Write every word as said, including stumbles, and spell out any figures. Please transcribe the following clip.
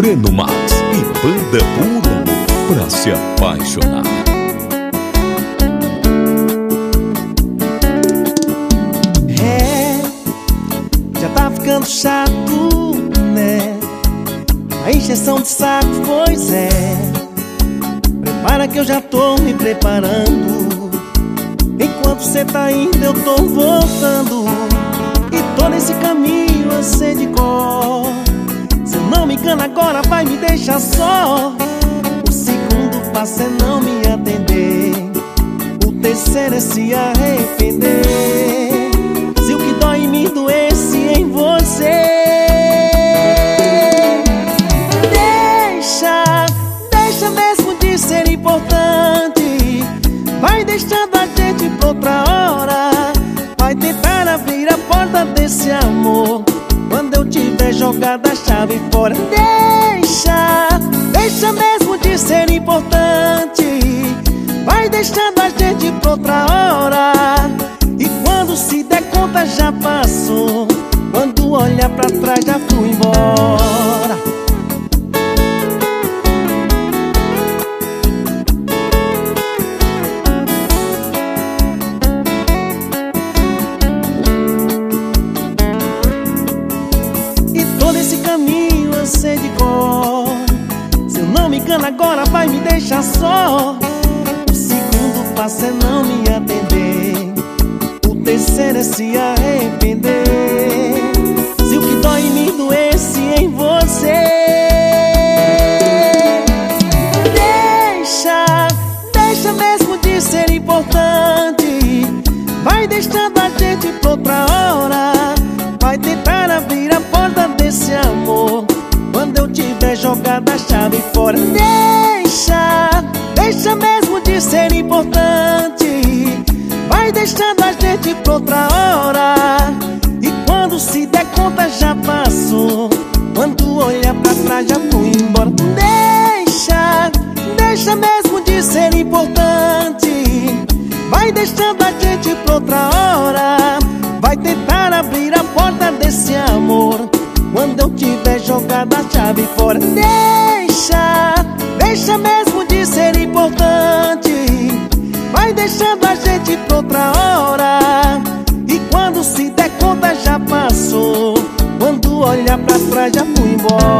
Breno Max e Banda Puro pra se apaixonar. É, já tá ficando chato, né? A encheção de saco, pois é. Prepara que eu já tô me preparando. Enquanto cê tá indo eu tô voltando. E tô nesse caminho eu sei de cor. Se eu não me engano agora vai me deixar só. O segundo passo é não me atender. O terceiro é se arrepender. Se o que dói em mim doesse em você, Deixa, deixa mesmo de ser importante. Vai deixando a gente pra outra hora. Vai tentar abrir a porta desse amor quando eu tiver jogado a chave fora. Deixa, deixa mesmo de ser importante. Vai deixando a gente pra outra hora. E quando se der conta já passou. Quando olha pra trás já fui embora. Esse caminho eu sei de cor. Se eu não me engano agora vai me deixar só. O segundo passo é não me atender. O terceiro é se arrepender. Se o que dói em mim doesse em você, Deixa, deixa mesmo de ser importante. Vai deixando a gente pra outra hora. Vai tentar abrir a porta desse amor quando eu tiver jogado a chave fora. Deixa, deixa mesmo de ser importante. Vai deixando a gente pra outra hora. E quando se der conta já passou. Quando olha pra trás já fui embora. Deixa, deixa mesmo de ser importante. Vai deixando a gente pra outra hora. Vai tentar abrir a porta desse amor quando eu tiver jogado a chave fora. Deixa, deixa mesmo de ser importante. Vai deixando a gente pra outra hora. E quando se der conta já passou. Quando olha pra trás já fui embora.